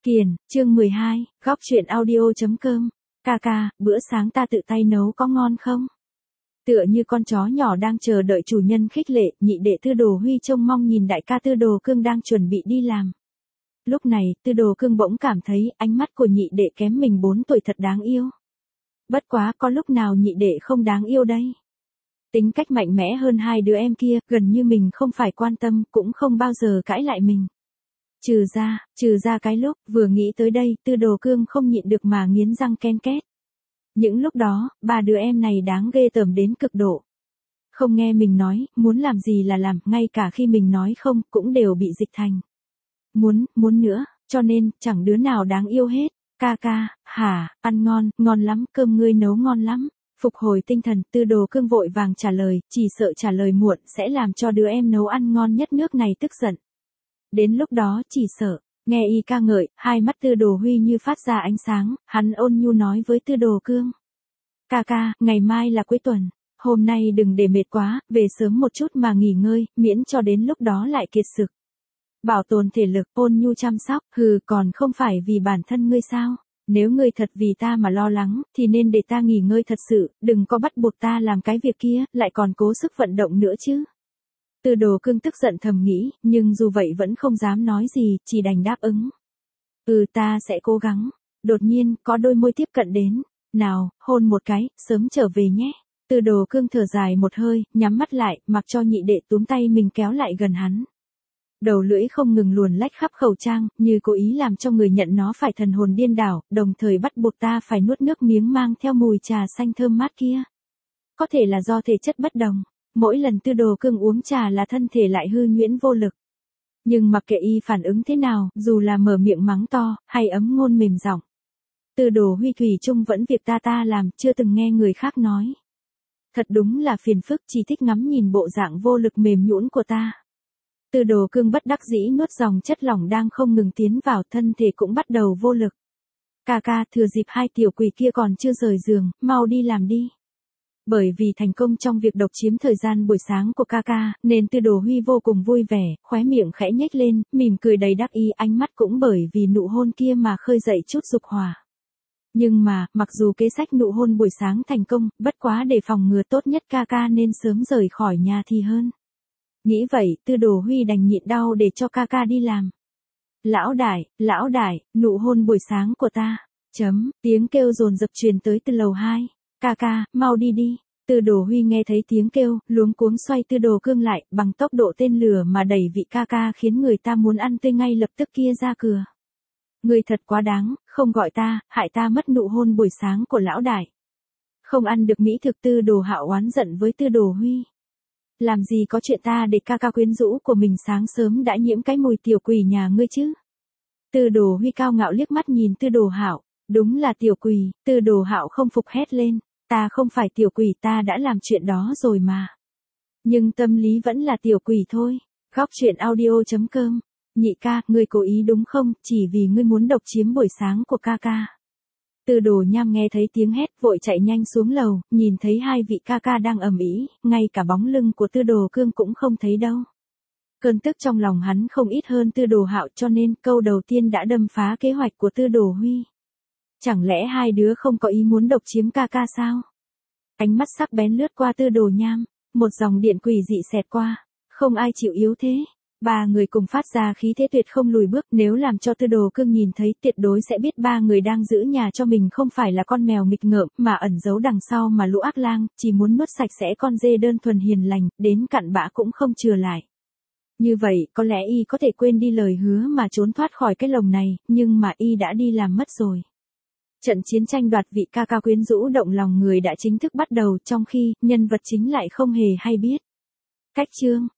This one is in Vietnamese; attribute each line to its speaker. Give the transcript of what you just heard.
Speaker 1: Kiền, chương 12, góc chuyện audio.com. Ca, bữa sáng ta tự tay nấu có ngon không? Tựa như con chó nhỏ đang chờ đợi chủ nhân khích lệ, nhị đệ Tư Đồ Huy trông mong nhìn đại ca Tư Đồ Cương đang chuẩn bị đi làm. Lúc này, Tư Đồ Cương bỗng cảm thấy ánh mắt của nhị đệ kém mình 4 tuổi thật đáng yêu. Bất quá, có lúc nào nhị đệ không đáng yêu đây? Tính cách mạnh mẽ hơn hai đứa em kia, gần như mình không phải quan tâm, cũng không bao giờ cãi lại mình. Trừ ra cái lúc vừa nghĩ tới đây, Tư Đồ Cương không nhịn được mà nghiến răng ken két. Những lúc đó, ba đứa em này đáng ghê tởm đến cực độ. Không nghe mình nói, muốn làm gì là làm, ngay cả khi mình nói không, cũng đều bị dịch thành muốn nữa, cho nên, chẳng đứa nào đáng yêu hết. Ca, hả, ăn ngon lắm, cơm ngươi nấu ngon lắm. Phục hồi tinh thần, Tư Đồ Cương vội vàng trả lời, chỉ sợ trả lời muộn sẽ làm cho đứa em nấu ăn ngon nhất nước này tức giận. Đến lúc đó chỉ sợ, nghe y ca ngợi, hai mắt Tư Đồ Huy như phát ra ánh sáng, hắn ôn nhu nói với Tư Đồ Cương. Ca, ngày mai là cuối tuần, hôm nay đừng để mệt quá, về sớm một chút mà nghỉ ngơi, miễn cho đến lúc đó lại kiệt sức. Bảo tồn thể lực, ôn nhu chăm sóc, còn không phải vì bản thân ngươi sao? Nếu ngươi thật vì ta mà lo lắng, thì nên để ta nghỉ ngơi thật sự, đừng có bắt buộc ta làm cái việc kia, lại còn cố sức vận động nữa chứ. Tư Đồ Cương tức giận thầm nghĩ, nhưng dù vậy vẫn không dám nói gì, chỉ đành đáp ứng. Ta sẽ cố gắng. Đột nhiên, có đôi môi tiếp cận đến. Nào, hôn một cái, sớm trở về nhé. Tư Đồ Cương thở dài một hơi, nhắm mắt lại, mặc cho nhị đệ túm tay mình kéo lại gần hắn. Đầu lưỡi không ngừng luồn lách khắp khẩu trang, như cố ý làm cho người nhận nó phải thần hồn điên đảo, đồng thời bắt buộc ta phải nuốt nước miếng mang theo mùi trà xanh thơm mát kia. Có thể là do thể chất bất đồng. Mỗi lần Tư Đồ Cương uống trà là thân thể lại hư nhuyễn vô lực. Nhưng mặc kệ y phản ứng thế nào, dù là mở miệng mắng to, hay ấm ngôn mềm giọng, Tư Đồ Huy thủy chung vẫn việc ta làm, chưa từng nghe người khác nói. Thật đúng là phiền phức, chỉ thích ngắm nhìn bộ dạng vô lực mềm nhũn của ta. Tư Đồ Cương bất đắc dĩ nuốt dòng chất lỏng đang không ngừng tiến vào, thân thể cũng bắt đầu vô lực. Ca, thừa dịp hai tiểu quỷ kia còn chưa rời giường, mau đi làm đi. Bởi vì thành công trong việc độc chiếm thời gian buổi sáng của ca, nên Tư Đồ Huy vô cùng vui vẻ, khóe miệng khẽ nhếch lên, mỉm cười đầy đắc ý, ánh mắt cũng bởi vì nụ hôn kia mà khơi dậy chút dục hỏa. Nhưng mà, mặc dù kế sách nụ hôn buổi sáng thành công, bất quá để phòng ngừa tốt nhất ca nên sớm rời khỏi nhà thì hơn. Nghĩ vậy, Tư Đồ Huy đành nhịn đau để cho ca đi làm. Lão đại, nụ hôn buổi sáng của ta. Tiếng kêu dồn dập truyền tới từ lầu 2. Ca, mau đi. Tư Đồ Huy nghe thấy tiếng kêu, luống cuống xoay Tư Đồ Cương lại, bằng tốc độ tên lửa mà đẩy vị ca khiến người ta muốn ăn tươi ngay lập tức kia ra cửa. Người thật quá đáng, không gọi ta, hại ta mất nụ hôn buổi sáng của lão đại. Không ăn được mỹ thực. Tư Đồ Hạo oán giận với Tư Đồ Huy. Làm gì có chuyện ta để ca quyến rũ của mình sáng sớm đã nhiễm cái mùi tiểu quỷ nhà ngươi chứ? Tư Đồ Huy cao ngạo liếc mắt nhìn Tư Đồ Hạo. Đúng là tiểu quỷ. Tư Đồ Hạo không phục hét lên. Ta không phải tiểu quỷ, ta đã làm chuyện đó rồi mà. Nhưng tâm lý vẫn là tiểu quỷ thôi. Góc chuyện audio.com. Nhị ca, ngươi cố ý đúng không, chỉ vì ngươi muốn độc chiếm buổi sáng của ca. Tư Đồ Nham nghe thấy tiếng hét, vội chạy nhanh xuống lầu, nhìn thấy hai vị ca đang ầm ĩ, ngay cả bóng lưng của Tư Đồ Cương cũng không thấy đâu. Cơn tức trong lòng hắn không ít hơn Tư Đồ Hạo, cho nên câu đầu tiên đã đâm phá kế hoạch của Tư Đồ Huy. Chẳng lẽ hai đứa không có ý muốn độc chiếm ca sao? Ánh mắt sắc bén lướt qua Tư Đồ Nham, một dòng điện quỷ dị xẹt qua. Không ai chịu yếu thế. Ba người cùng phát ra khí thế tuyệt không lùi bước, nếu làm cho Tư Đồ Cương nhìn thấy tuyệt đối sẽ biết ba người đang giữ nhà cho mình không phải là con mèo nghịch ngợm mà ẩn giấu đằng sau mà lũ ác lang, chỉ muốn nuốt sạch sẽ con dê đơn thuần hiền lành, đến cặn bã cũng không chừa lại. Như vậy, có lẽ y có thể quên đi lời hứa mà trốn thoát khỏi cái lồng này, nhưng mà y đã đi làm mất rồi. Trận chiến tranh đoạt vị ca quyến rũ động lòng người đã chính thức bắt đầu, trong khi nhân vật chính lại không hề hay biết. Cách chương